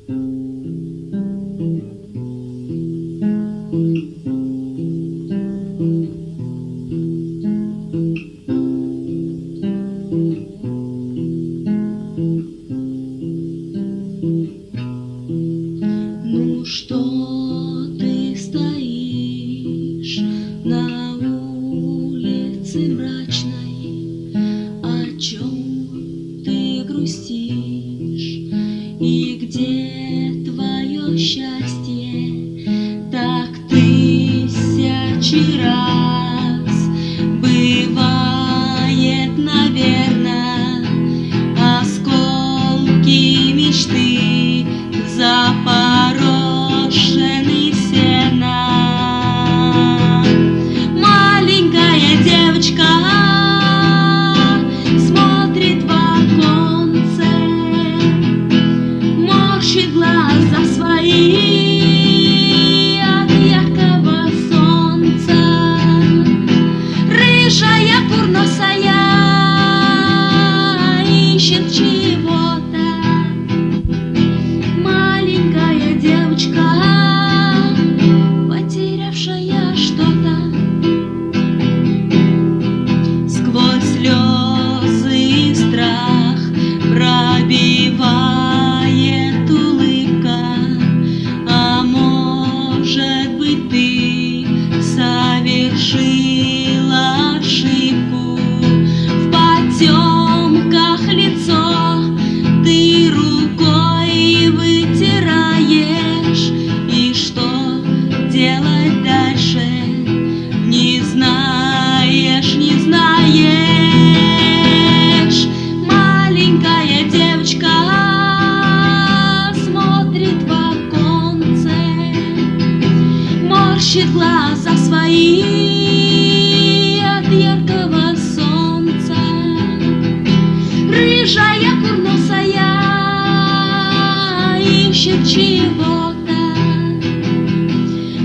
Ну что ты стоишь на улице мрачной, о чем ты грустишь и где твое счастье? Так тысячи раз бывает, наверно, осколки мечты запорошены сеном. Маленькая девочка смотрит в оконце, морщит глаза свои от яркого солнца. Рыжая, курносая ищет чего-то. Маленькая девочка, потерявшая что-то. Сквозь слезы и страх пробивает улыбка. А может быть, ты совершила ошибку? В потемках лицо ты рукой вытираешь, и что делать дальше не знаешь, не знаешь. Маленькая девочка смотрит в оконце, морщит глаза свои от яркого солнца. Рыжая, курносая ищет чего-то.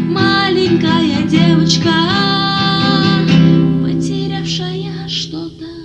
Маленькая девочка, потерявшая что-то.